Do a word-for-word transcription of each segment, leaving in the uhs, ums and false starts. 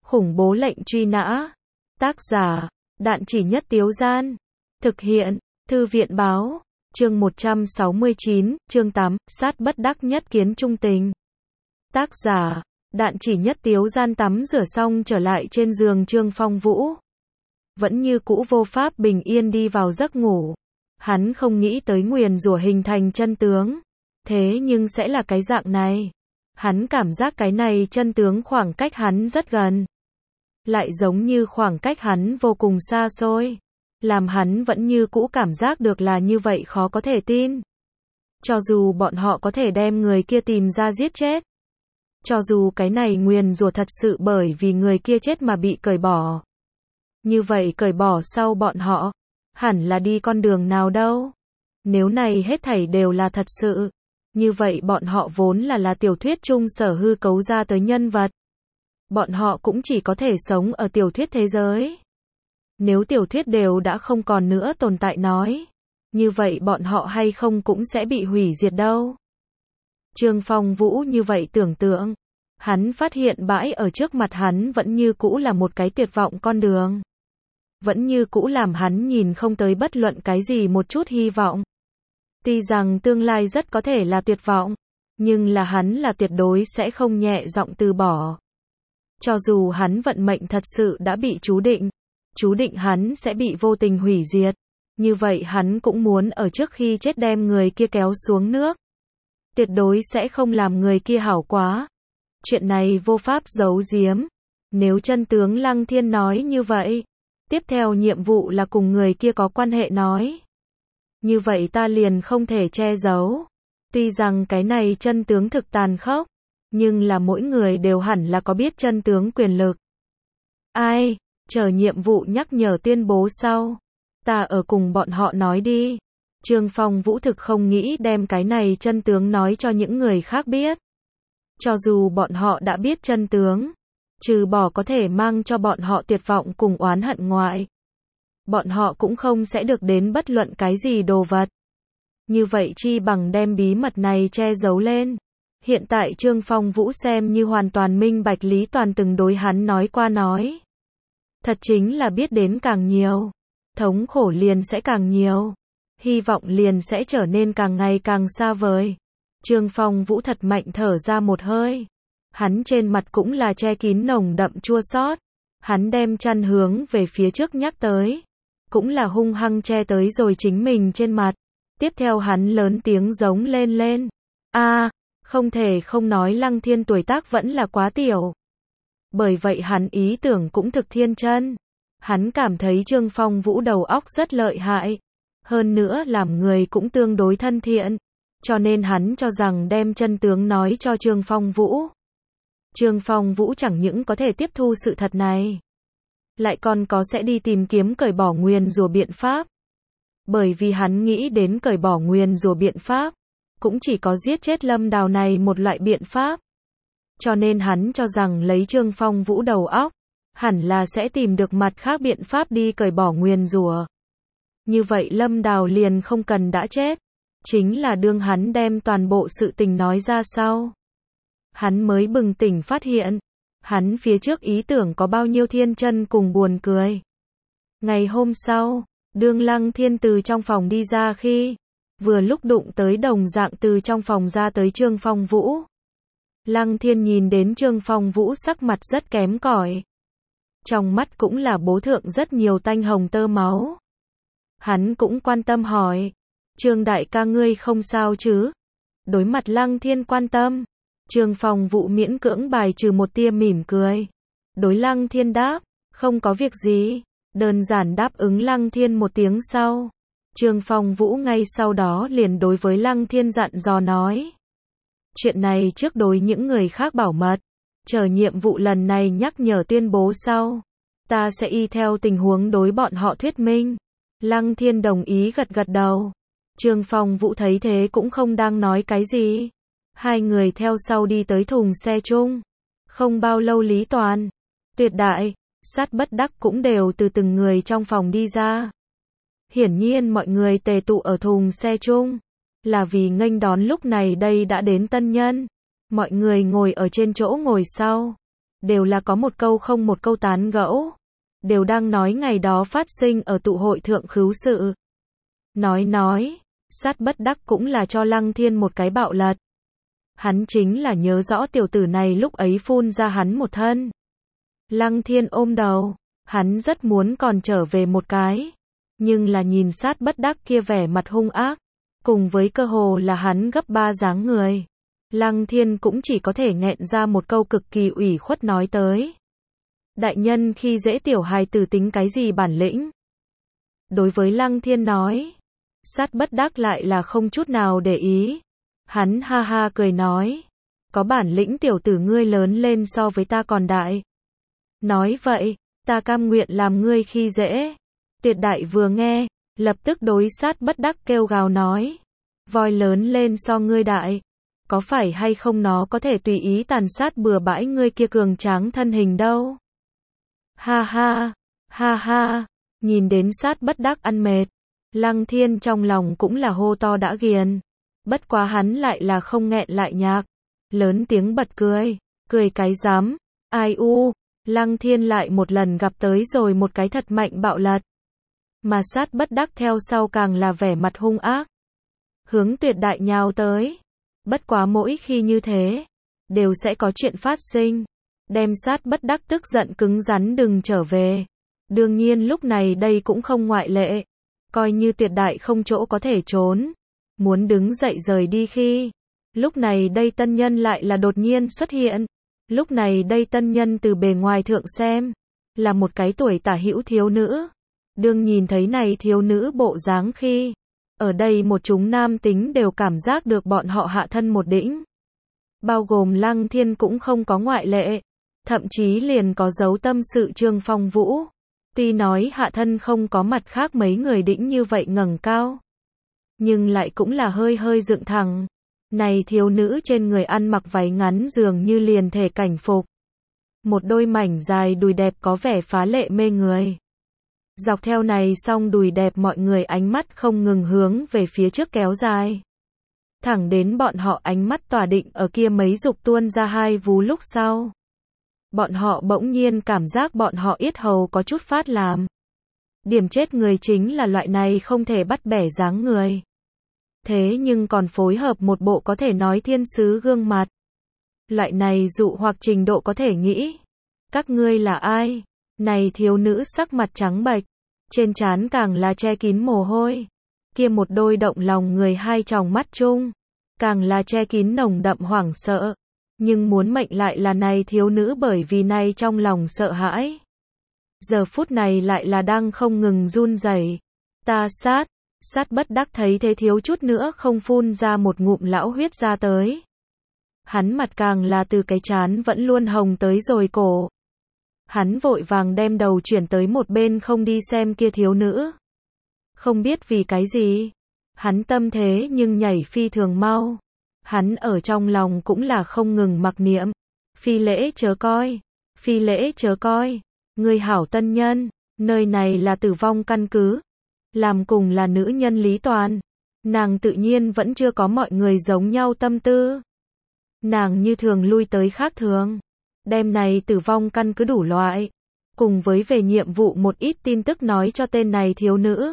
Khủng bố lệnh truy nã. Tác giả, Đạn Chỉ Nhất Tiếu Gian. Thực hiện, Thư viện báo. Chương một trăm sáu mươi chín, chương tám, sát bất đắc nhất kiến trung tình. Tác giả, Đạn Chỉ Nhất Tiếu Gian. Tắm rửa xong trở lại trên giường Trương Phong Vũ. Vẫn như cũ vô pháp bình yên đi vào giấc ngủ. Hắn không nghĩ tới nguyền rủa hình thành chân tướng. Thế nhưng sẽ là cái dạng này. Hắn cảm giác cái này chân tướng khoảng cách hắn rất gần. Lại giống như khoảng cách hắn vô cùng xa xôi. Làm hắn vẫn như cũ cảm giác được là như vậy khó có thể tin. Cho dù bọn họ có thể đem người kia tìm ra giết chết. Cho dù cái này nguyền rủa thật sự bởi vì người kia chết mà bị cởi bỏ. Như vậy cởi bỏ sau bọn họ, hẳn là đi con đường nào đâu. Nếu này hết thảy đều là thật sự, như vậy bọn họ vốn là là tiểu thuyết chung sở hư cấu ra tới nhân vật. Bọn họ cũng chỉ có thể sống ở tiểu thuyết thế giới. Nếu tiểu thuyết đều đã không còn nữa tồn tại nói, như vậy bọn họ hay không cũng sẽ bị hủy diệt đâu. Trương Phong Vũ như vậy tưởng tượng, hắn phát hiện bãi ở trước mặt hắn vẫn như cũ là một cái tuyệt vọng con đường. Vẫn như cũ làm hắn nhìn không tới bất luận cái gì một chút hy vọng. Tuy rằng tương lai rất có thể là tuyệt vọng, nhưng là hắn là tuyệt đối sẽ không nhẹ giọng từ bỏ. Cho dù hắn vận mệnh thật sự đã bị chú định, chú định hắn sẽ bị vô tình hủy diệt, như vậy hắn cũng muốn ở trước khi chết đem người kia kéo xuống nước. Tuyệt đối sẽ không làm người kia hảo quá. Chuyện này vô pháp giấu giếm. Nếu chân tướng Lăng Thiên nói như vậy, tiếp theo nhiệm vụ là cùng người kia có quan hệ nói. Như vậy ta liền không thể che giấu. Tuy rằng cái này chân tướng thực tàn khốc, nhưng là mỗi người đều hẳn là có biết chân tướng quyền lực. Ai, chờ nhiệm vụ nhắc nhở tuyên bố sau. Ta ở cùng bọn họ nói đi. Trương Phong Vũ thực không nghĩ đem cái này chân tướng nói cho những người khác biết. Cho dù bọn họ đã biết chân tướng, trừ bỏ có thể mang cho bọn họ tuyệt vọng cùng oán hận ngoại, bọn họ cũng không sẽ được đến bất luận cái gì đồ vật. Như vậy chi bằng đem bí mật này che giấu lên. Hiện tại Trương Phong Vũ xem như hoàn toàn minh bạch Lý Toàn từng đối hắn nói qua nói. Thật chính là biết đến càng nhiều, thống khổ liền sẽ càng nhiều, hy vọng liền sẽ trở nên càng ngày càng xa vời. Trương Phong Vũ thật mạnh thở ra một hơi. Hắn trên mặt cũng là che kín nồng đậm chua xót. Hắn đem chăn hướng về phía trước nhắc tới, cũng là hung hăng che tới rồi chính mình trên mặt. Tiếp theo hắn lớn tiếng giống lên lên. A, à, không thể không nói Lăng Thiên tuổi tác vẫn là quá tiểu. Bởi vậy hắn ý tưởng cũng thực thiên chân. Hắn cảm thấy Trương Phong Vũ đầu óc rất lợi hại. Hơn nữa làm người cũng tương đối thân thiện. Cho nên hắn cho rằng đem chân tướng nói cho Trương Phong Vũ. Trương Phong Vũ chẳng những có thể tiếp thu sự thật này, lại còn có sẽ đi tìm kiếm cởi bỏ nguyền rủa biện pháp. Bởi vì hắn nghĩ đến cởi bỏ nguyền rủa biện pháp, cũng chỉ có giết chết Lâm Đào này một loại biện pháp. Cho nên hắn cho rằng lấy Trương Phong Vũ đầu óc, hẳn là sẽ tìm được mặt khác biện pháp đi cởi bỏ nguyền rủa. Như vậy Lâm Đào liền không cần đã chết. Chính là đương hắn đem toàn bộ sự tình nói ra sau, hắn mới bừng tỉnh phát hiện, hắn phía trước ý tưởng có bao nhiêu thiên chân cùng buồn cười. Ngày hôm sau, đương Lăng Thiên từ trong phòng đi ra khi, vừa lúc đụng tới đồng dạng từ trong phòng ra tới Trương Phong Vũ. Lăng Thiên nhìn đến Trương Phong Vũ sắc mặt rất kém cỏi, trong mắt cũng là bố thượng rất nhiều tanh hồng tơ máu. Hắn cũng quan tâm hỏi, Trương đại ca ngươi không sao chứ? Đối mặt Lăng Thiên quan tâm, Trương Phong Vũ miễn cưỡng bài trừ một tia mỉm cười. Đối Lăng Thiên đáp, không có việc gì. Đơn giản đáp ứng Lăng Thiên một tiếng sau, Trương Phong Vũ ngay sau đó liền đối với Lăng Thiên dặn dò nói. Chuyện này trước đối những người khác bảo mật, chờ nhiệm vụ lần này nhắc nhở tuyên bố sau, ta sẽ y theo tình huống đối bọn họ thuyết minh. Lăng Thiên đồng ý gật gật đầu. Trương Phong Vũ thấy thế cũng không đang nói cái gì. Hai người theo sau đi tới thùng xe chung. Không bao lâu Lý Toàn, Tuyệt Đại, Sát Bất Đắc cũng đều từ từng người trong phòng đi ra. Hiển nhiên mọi người tề tụ ở thùng xe chung, là vì nghênh đón lúc này đây đã đến tân nhân. Mọi người ngồi ở trên chỗ ngồi sau. đều là có một câu không một câu tán gẫu, đều đang nói ngày đó phát sinh ở tụ hội thượng khứu sự. Nói nói, sát bất đắc cũng là cho Lăng Thiên một cái bạo lật. Hắn chính là nhớ rõ tiểu tử này lúc ấy phun ra hắn một thân. Lăng Thiên ôm đầu, hắn rất muốn còn trở về một cái, nhưng là nhìn sát bất đắc kia vẻ mặt hung ác, cùng với cơ hồ là hắn gấp ba dáng người. Lăng Thiên cũng chỉ có thể nghẹn ra một câu cực kỳ ủy khuất nói tới. Đại nhân khi dễ tiểu hài tử tính cái gì bản lĩnh? Đối với Lăng Thiên nói, sát bất đắc lại là không chút nào để ý. Hắn ha ha cười nói, có bản lĩnh tiểu tử ngươi lớn lên so với ta còn đại. Nói vậy, ta cam nguyện làm ngươi khi dễ. Tuyệt đại vừa nghe, lập tức đối sát bất đắc kêu gào nói, voi lớn lên so ngươi đại, có phải hay không nó có thể tùy ý tàn sát bừa bãi ngươi kia cường tráng thân hình đâu. Ha ha, ha ha, nhìn đến sát bất đắc ăn mệt, Lăng Thiên trong lòng cũng là hô to đã ghiền. Bất quá hắn lại là không nghẹn lại nhạc, lớn tiếng bật cười, cười cái dám, ai u, Lăng Thiên lại một lần gặp tới rồi một cái thật mạnh bạo lật. Mà sát bất đắc theo sau càng là vẻ mặt hung ác, hướng tuyệt đại nhào tới. Bất quá mỗi khi như thế, đều sẽ có chuyện phát sinh, đem sát bất đắc tức giận cứng rắn đừng trở về. Đương nhiên lúc này đây cũng không ngoại lệ, coi như tuyệt đại không chỗ có thể trốn, muốn đứng dậy rời đi khi, lúc này đây tân nhân lại là đột nhiên xuất hiện. Lúc này đây tân nhân từ bề ngoài thượng xem, là một cái tuổi tả hữu thiếu nữ. Đương nhìn thấy này thiếu nữ bộ dáng khi, ở đây một chúng nam tính đều cảm giác được bọn họ hạ thân một đỉnh. Bao gồm Lăng Thiên cũng không có ngoại lệ, thậm chí liền có dấu tâm sự Trương Phong Vũ. Tuy nói hạ thân không có mặt khác mấy người đỉnh như vậy ngẩng cao, nhưng lại cũng là hơi hơi dựng thẳng. Này thiếu nữ trên người ăn mặc váy ngắn dường như liền thể cảnh phục. Một đôi mảnh dài đùi đẹp có vẻ phá lệ mê người. Dọc theo này song đùi đẹp mọi người ánh mắt không ngừng hướng về phía trước kéo dài. Thẳng đến bọn họ ánh mắt tỏa định ở kia mấy dục tuôn ra hai vú lúc sau. Bọn họ bỗng nhiên cảm giác bọn họ yết hầu có chút phát làm. Điểm chết người chính là loại này không thể bắt bẻ dáng người. Thế nhưng còn phối hợp một bộ có thể nói thiên sứ gương mặt. Loại này dụ hoặc trình độ có thể nghĩ. Các ngươi là ai? Này thiếu nữ sắc mặt trắng bệch, trên trán càng là che kín mồ hôi. Kia một đôi động lòng người hai tròng mắt chung, càng là che kín nồng đậm hoảng sợ. Nhưng muốn mệnh lại là này thiếu nữ bởi vì này trong lòng sợ hãi. Giờ phút này lại là đang không ngừng run rẩy. Ta sát. Sát bất đắc thấy thế thiếu chút nữa không phun ra một ngụm lão huyết ra tới. Hắn mặt càng là từ cái trán vẫn luôn hồng tới rồi cổ. Hắn vội vàng đem đầu chuyển tới một bên không đi xem kia thiếu nữ. Không biết vì cái gì, hắn tâm thế nhưng nhảy phi thường mau. Hắn ở trong lòng cũng là không ngừng mặc niệm. Phi lễ chớ coi, phi lễ chớ coi, người hảo tân nhân, nơi này là tử vong căn cứ. Làm cùng là nữ nhân Lý Toàn, nàng tự nhiên vẫn chưa có mọi người giống nhau tâm tư. Nàng như thường lui tới khác thường, đem này tử vong căn cứ đủ loại, cùng với về nhiệm vụ một ít tin tức nói cho tên này thiếu nữ.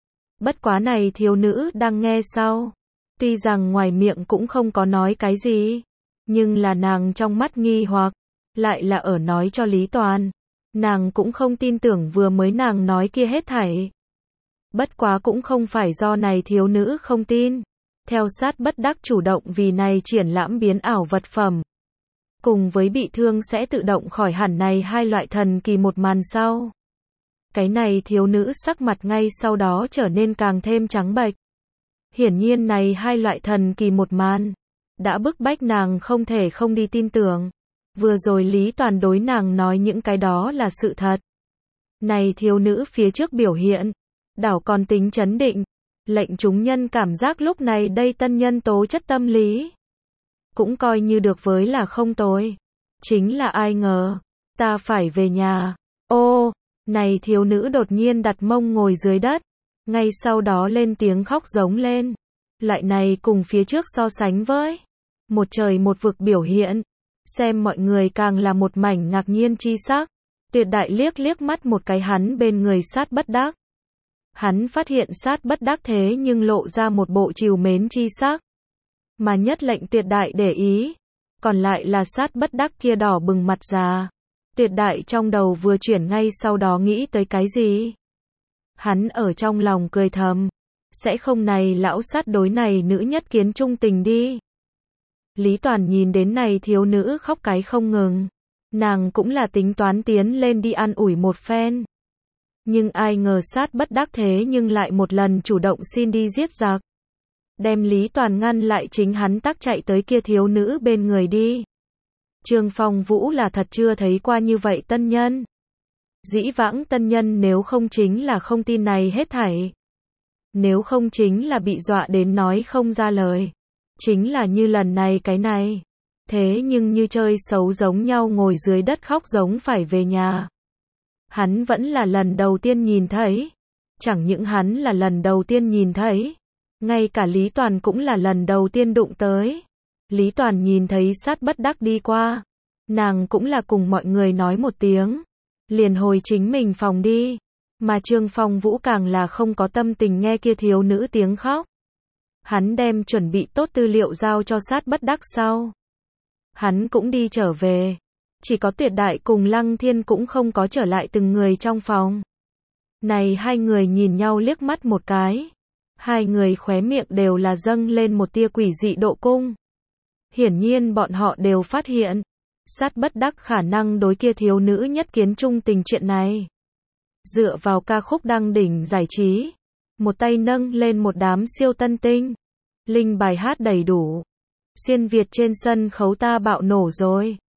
Bất quá này thiếu nữ đang nghe sau, tuy rằng ngoài miệng cũng không có nói cái gì, nhưng là nàng trong mắt nghi hoặc, lại là ở nói cho Lý Toàn. Nàng cũng không tin tưởng vừa mới nàng nói kia hết thảy. Bất quá cũng không phải do này thiếu nữ không tin. Theo sát bất đắc chủ động vì này triển lãm biến ảo vật phẩm. Cùng với bị thương sẽ tự động khỏi hẳn này hai loại thần kỳ một màn sau. Cái này thiếu nữ sắc mặt ngay sau đó trở nên càng thêm trắng bệch. Hiển nhiên này hai loại thần kỳ một màn đã bức bách nàng không thể không đi tin tưởng. Vừa rồi Lý Toàn đối nàng nói những cái đó là sự thật. Này thiếu nữ phía trước biểu hiện, đảo còn tính chấn định, lệnh chúng nhân cảm giác lúc này đây tân nhân tố chất tâm lý cũng coi như được với là không tồi. Chính là ai ngờ, ta phải về nhà. Ô, này thiếu nữ đột nhiên đặt mông ngồi dưới đất, ngay sau đó lên tiếng khóc giống lên. Loại này cùng phía trước so sánh với một trời một vực biểu hiện, Xem mọi người càng là một mảnh ngạc nhiên chi sắc. Tuyệt đại liếc liếc mắt một cái hắn bên người Sát Bất Đắc. Hắn phát hiện Sát Bất Đắc thế nhưng lộ ra một bộ trìu mến chi sắc. Mà nhất lệnh tuyệt đại để ý, còn lại là Sát Bất Đắc kia đỏ bừng mặt già. Tuyệt đại trong đầu vừa chuyển ngay sau đó nghĩ tới cái gì? Hắn ở trong lòng cười thầm, sẽ không này lão sát đối này nữ nhất kiến trung tình đi. Lý Toàn nhìn đến này thiếu nữ khóc cái không ngừng. Nàng cũng là tính toán tiến lên đi an ủi một phen. Nhưng ai ngờ Sát Bất Đắc thế nhưng lại một lần chủ động xin đi giết giặc. Đem Lý Toàn ngăn lại chính hắn tắc chạy tới kia thiếu nữ bên người đi. Trương Phong Vũ là thật chưa thấy qua như vậy tân nhân. Dĩ vãng tân nhân nếu không chính là không tin này hết thảy. Nếu không chính là bị dọa đến nói không ra lời. Chính là như lần này cái này. Thế nhưng như chơi xấu giống nhau ngồi dưới đất khóc giống phải về nhà. Hắn vẫn là lần đầu tiên nhìn thấy. Chẳng những hắn là lần đầu tiên nhìn thấy. Ngay cả Lý Toàn cũng là lần đầu tiên đụng tới. Lý Toàn nhìn thấy Sát Bất Đắc đi qua. Nàng cũng là cùng mọi người nói một tiếng. Liền hồi chính mình phòng đi. Mà Trương Phong Vũ càng là không có tâm tình nghe kia thiếu nữ tiếng khóc. Hắn đem chuẩn bị tốt tư liệu giao cho Sát Bất Đắc sau. Hắn cũng đi trở về. Chỉ có Tuyệt Đại cùng Lăng Thiên cũng không có trở lại từng người trong phòng. Này hai người nhìn nhau liếc mắt một cái. Hai người khóe miệng đều là dâng lên một tia quỷ dị độ cung. Hiển nhiên bọn họ đều phát hiện. Sát Bất Đắc khả năng đối kia thiếu nữ nhất kiến trung tình chuyện này. Dựa vào ca khúc đăng đỉnh giải trí. Một tay nâng lên một đám siêu tân tinh. Linh bài hát đầy đủ. Xuyên Việt trên sân khấu ta bạo nổ rồi.